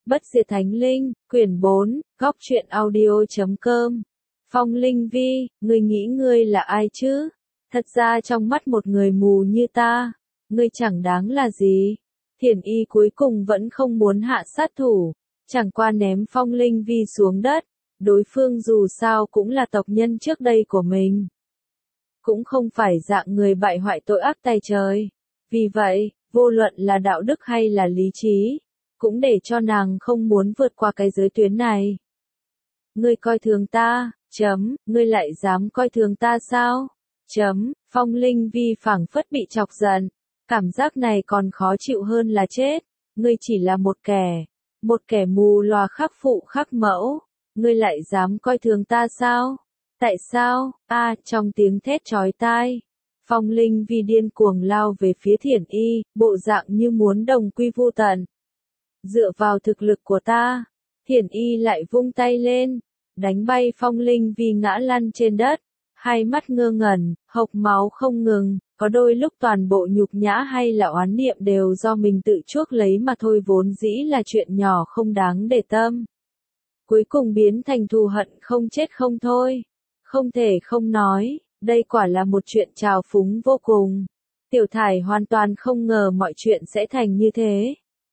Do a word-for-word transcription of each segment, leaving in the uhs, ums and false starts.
Bất diệt thánh linh, quyển bốn, góc truyện audio chấm com. Phong Linh Vi, ngươi nghĩ ngươi là ai chứ? Thật ra trong mắt một người mù như ta, ngươi chẳng đáng là gì. Thiển Y cuối cùng vẫn không muốn hạ sát thủ, chẳng qua ném Phong Linh Vi xuống đất. Đối phương dù sao cũng là tộc nhân trước đây của mình, cũng không phải dạng người bại hoại tội ác tày trời. Vì vậy, vô luận là đạo đức hay là lý trí, cũng để cho nàng không muốn vượt qua cái giới tuyến này. Ngươi coi thường ta, chấm, ngươi lại dám coi thường ta sao? Chấm, Phong Linh Vi phảng phất bị chọc giận, cảm giác này còn khó chịu hơn là chết. Ngươi chỉ là một kẻ, một kẻ mù lòa khắc phụ khắc mẫu, ngươi lại dám coi thường ta sao? Tại sao? A, trong tiếng thét chói tai, Phong Linh Vi điên cuồng lao về phía Thiển Y, bộ dạng như muốn đồng quy vu tận. Dựa vào thực lực của ta, Thiển Y lại vung tay lên, đánh bay Phong Linh Vi ngã lăn trên đất, hai mắt ngơ ngẩn, hộc máu không ngừng, có đôi lúc toàn bộ nhục nhã hay là oán niệm đều do mình tự chuốc lấy mà thôi, vốn dĩ là chuyện nhỏ không đáng để tâm. Cuối cùng biến thành thù hận không chết không thôi. Không thể không nói, đây quả là một chuyện trào phúng vô cùng. Tiểu Thải hoàn toàn không ngờ mọi chuyện sẽ thành như thế.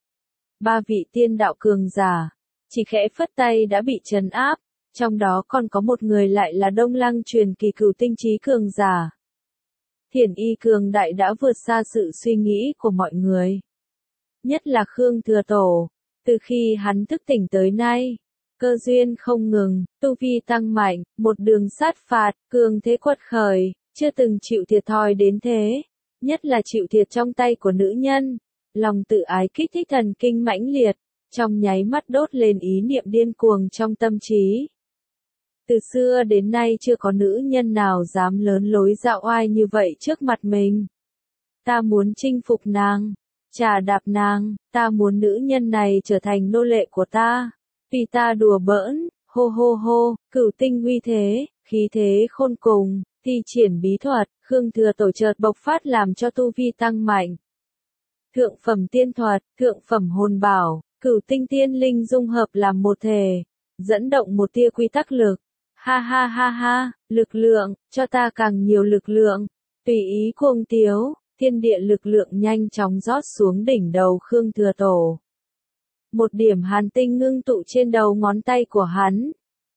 Ba vị tiên đạo cường giả, chỉ khẽ phất tay đã bị trấn áp, trong đó còn có một người lại là Đông Lăng truyền kỳ cửu tinh trí cường giả. Thiển Y cường đại đã vượt xa sự suy nghĩ của mọi người. Nhất là Khương Thừa Tổ, từ khi hắn thức tỉnh tới nay, cơ duyên không ngừng, tu vi tăng mạnh, một đường sát phạt, cường thế quật khởi, chưa từng chịu thiệt thòi đến thế, nhất là chịu thiệt trong tay của nữ nhân. Lòng tự ái kích thích thần kinh mãnh liệt, trong nháy mắt đốt lên ý niệm điên cuồng trong tâm trí. Từ xưa đến nay chưa có nữ nhân nào dám lớn lối dạo oai như vậy trước mặt mình. Ta muốn chinh phục nàng, trà đạp nàng, ta muốn nữ nhân này trở thành nô lệ của ta. Vì ta đùa bỡn, hô hô hô, cửu tinh uy thế, khí thế khôn cùng, thi triển bí thuật, Khương Thừa Tổ chợt bộc phát làm cho tu vi tăng mạnh. Thượng phẩm tiên thuật, thượng phẩm hồn bảo, cửu tinh tiên linh dung hợp làm một thể, dẫn động một tia quy tắc lực. Ha ha ha ha, lực lượng, cho ta càng nhiều lực lượng. Tùy ý cuồng tiếu, thiên địa lực lượng nhanh chóng rót xuống đỉnh đầu Khương Thừa Tổ. Một điểm hàn tinh ngưng tụ trên đầu ngón tay của hắn.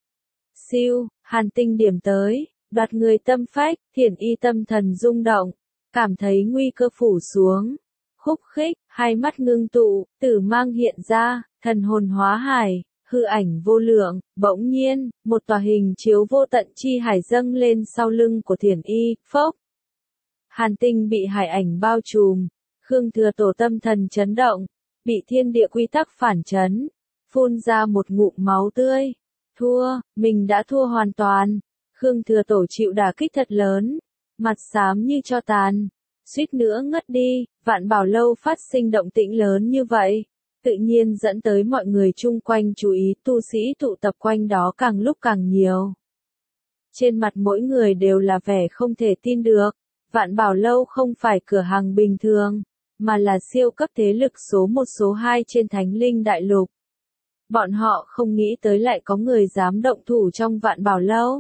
Siêu, hàn tinh điểm tới, đoạt người tâm phách, Thiển Y tâm thần rung động, cảm thấy nguy cơ phủ xuống. Khúc khích, hai mắt ngưng tụ, tử mang hiện ra, thần hồn hóa hải, hư ảnh vô lượng, bỗng nhiên, một tòa hình chiếu vô tận chi hải dâng lên sau lưng của Thiển Y, phốc. Hàn tinh bị hải ảnh bao trùm, Khương Thừa Tổ tâm thần chấn động, bị thiên địa quy tắc phản chấn, phun ra một ngụm máu tươi. Thua, mình đã thua hoàn toàn. Khương Thừa Tổ chịu đả kích thật lớn, mặt xám như tro tàn, suýt nữa ngất đi. Vạn Bảo Lâu phát sinh động tĩnh lớn như vậy, tự nhiên dẫn tới mọi người chung quanh chú ý, tu sĩ tụ tập quanh đó càng lúc càng nhiều. Trên mặt mỗi người đều là vẻ không thể tin được, Vạn Bảo Lâu không phải cửa hàng bình thường, mà là siêu cấp thế lực số một số hai trên Thánh Linh Đại Lục. Bọn họ không nghĩ tới lại có người dám động thủ trong Vạn Bảo Lâu.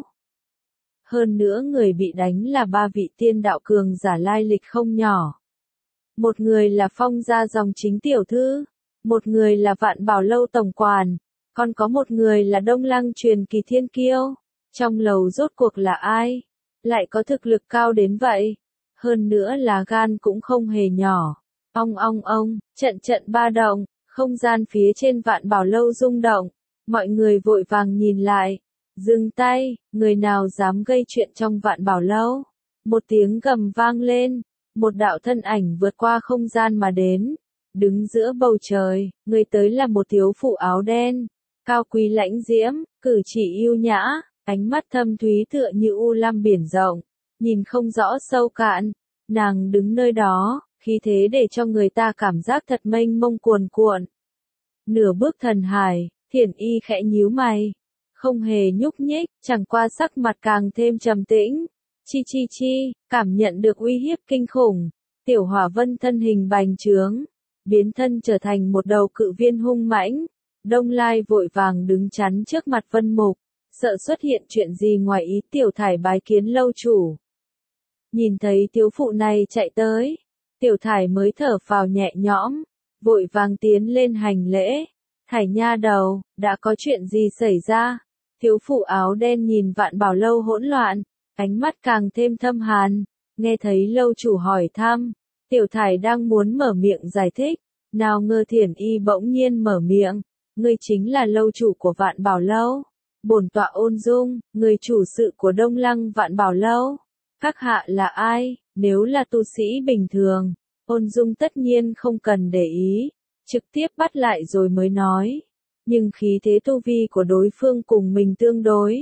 Hơn nữa người bị đánh là ba vị tiên đạo cường giả lai lịch không nhỏ. Một người là Phong gia dòng chính tiểu thư, một người là Vạn Bảo Lâu tổng quản, còn có một người là Đông Lăng truyền kỳ thiên kiêu. Trong lầu rốt cuộc là ai? Lại có thực lực cao đến vậy? Hơn nữa là gan cũng không hề nhỏ. Ong ong ong, trận trận ba động, không gian phía trên Vạn Bảo Lâu rung động, mọi người vội vàng nhìn lại. Dừng tay, người nào dám gây chuyện trong Vạn Bảo Lâu? Một tiếng gầm vang lên, một đạo thân ảnh vượt qua không gian mà đến, đứng giữa bầu trời, người tới là một thiếu phụ áo đen, cao quý lãnh diễm, cử chỉ yêu nhã, ánh mắt thâm thúy tựa như u lam biển rộng, nhìn không rõ sâu cạn. Nàng đứng nơi đó, khí thế để cho người ta cảm giác thật mênh mông cuồn cuộn. Nửa bước thần hải, Thiển Y khẽ nhíu mày, không hề nhúc nhích, chẳng qua sắc mặt càng thêm trầm tĩnh. Chi chi chi, cảm nhận được uy hiếp kinh khủng, Tiểu Hỏa Vân thân hình bành trướng, biến thân trở thành một đầu cự viên hung mãnh, Đông Lai vội vàng đứng chắn trước mặt Vân Mục, sợ xuất hiện chuyện gì ngoài ý. Tiểu Thải bái kiến lâu chủ. Nhìn thấy thiếu phụ này chạy tới, Tiểu Thải mới thở phào nhẹ nhõm, vội vàng tiến lên hành lễ. Thải nha đầu, đã có chuyện gì xảy ra? Thiếu phụ áo đen nhìn Vạn Bảo Lâu hỗn loạn, ánh mắt càng thêm thâm hàn. Nghe thấy lâu chủ hỏi thăm, Tiểu Thải đang muốn mở miệng giải thích, nào ngờ Thiển Y bỗng nhiên mở miệng, ngươi chính là lâu chủ của Vạn Bảo Lâu. Bổn tọa Ôn Dung, người chủ sự của Đông Lăng Vạn Bảo Lâu. Các hạ là ai? Nếu là tu sĩ bình thường, Ôn Dung tất nhiên không cần để ý, trực tiếp bắt lại rồi mới nói. Nhưng khí thế tu vi của đối phương cùng mình tương đối.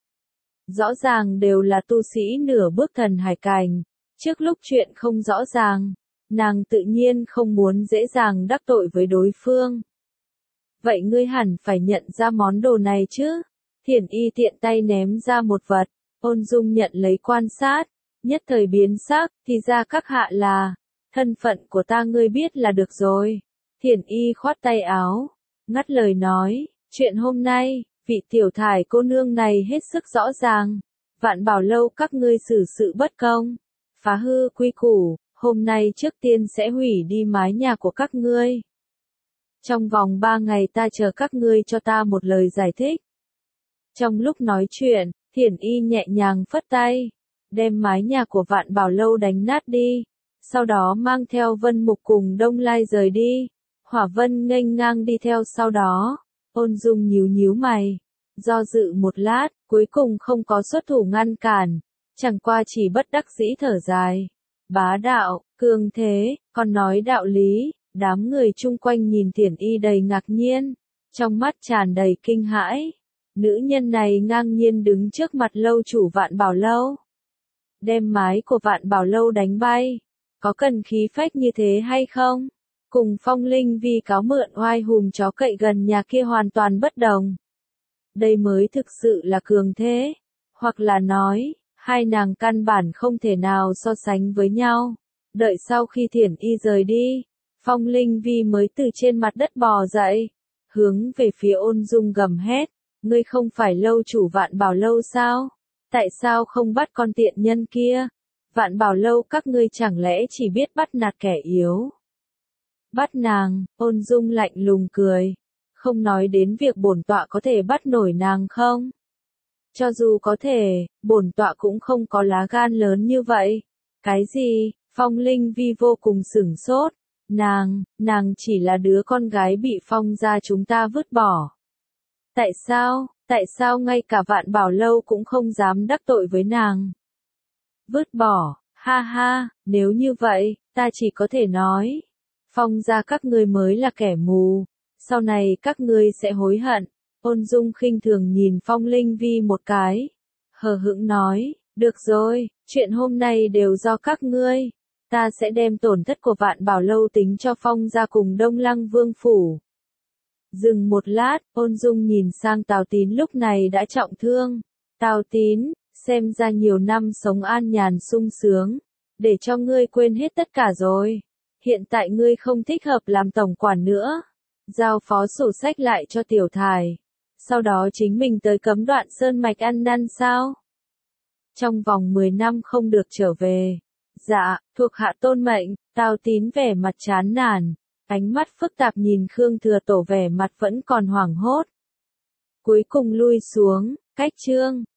Rõ ràng đều là tu sĩ nửa bước thần hải cảnh, trước lúc chuyện không rõ ràng, nàng tự nhiên không muốn dễ dàng đắc tội với đối phương. Vậy ngươi hẳn phải nhận ra món đồ này chứ? Thiển Y tiện tay ném ra một vật, Ôn Dung nhận lấy quan sát, nhất thời biến sắc, thì ra các hạ là, thân phận của ta ngươi biết là được rồi. Thiển Y khoát tay áo, ngắt lời nói, chuyện hôm nay, vị Tiểu Thải cô nương này hết sức rõ ràng. Vạn Bảo Lâu các ngươi xử sự bất công, phá hư quy củ, hôm nay trước tiên sẽ hủy đi mái nhà của các ngươi. Trong vòng ba ngày ta chờ các ngươi cho ta một lời giải thích. Trong lúc nói chuyện, Thiển Y nhẹ nhàng phất tay, đem mái nhà của Vạn Bảo Lâu đánh nát đi, sau đó mang theo Vân Mục cùng Đông Lai rời đi. Hỏa Vân nghênh ngang đi theo sau đó. Ôn Dung nhíu nhíu mày, do dự một lát, cuối cùng không có xuất thủ ngăn cản, chẳng qua chỉ bất đắc dĩ thở dài. Bá đạo, cường thế, còn nói đạo lý. Đám người chung quanh nhìn Thiển Y đầy ngạc nhiên, trong mắt tràn đầy kinh hãi. Nữ nhân này ngang nhiên đứng trước mặt lâu chủ Vạn Bảo Lâu, đem mái của Vạn Bảo Lâu đánh bay, có cần khí phách như thế hay không? Cùng Phong Linh Vi cáo mượn oai hùm chó cậy gần nhà kia hoàn toàn bất đồng. Đây mới thực sự là cường thế, hoặc là nói, hai nàng căn bản không thể nào so sánh với nhau. Đợi sau khi Thiển Y rời đi, Phong Linh Vi mới từ trên mặt đất bò dậy, hướng về phía Ôn Dung gầm hét, ngươi không phải lâu chủ Vạn Bảo Lâu sao? Tại sao không bắt con tiện nhân kia? Vạn Bảo Lâu các ngươi chẳng lẽ chỉ biết bắt nạt kẻ yếu? Bắt nàng, Ôn Dung lạnh lùng cười, không nói đến việc bổn tọa có thể bắt nổi nàng không? Cho dù có thể, bổn tọa cũng không có lá gan lớn như vậy. Cái gì? Phong Linh Vi vô cùng sửng sốt. Nàng, nàng chỉ là đứa con gái bị Phong gia chúng ta vứt bỏ. Tại sao, tại sao ngay cả Vạn Bảo Lâu cũng không dám đắc tội với nàng? Vứt bỏ, ha ha, nếu như vậy, ta chỉ có thể nói. Phong gia các ngươi mới là kẻ mù, sau này các ngươi sẽ hối hận. Ôn Dung khinh thường nhìn Phong Linh Vi một cái, hờ hững nói, được rồi, chuyện hôm nay đều do các ngươi. Ta sẽ đem tổn thất của Vạn Bảo Lâu tính cho Phong gia cùng Đông Lăng Vương phủ. Dừng một lát, Ôn Dung nhìn sang Tào Tín lúc này đã trọng thương. Tào Tín, xem ra nhiều năm sống an nhàn sung sướng, để cho ngươi quên hết tất cả rồi. Hiện tại ngươi không thích hợp làm tổng quản nữa. Giao phó sổ sách lại cho Tiểu Thải. Sau đó chính mình tới cấm Đoạn Sơn Mạch ăn năn sao? Trong vòng mười năm không được trở về. Dạ, thuộc hạ tôn mệnh. Tào Tín vẻ mặt chán nản, ánh mắt phức tạp nhìn Khương Thừa Tổ vẻ mặt vẫn còn hoảng hốt. Cuối cùng lui xuống, cách chương.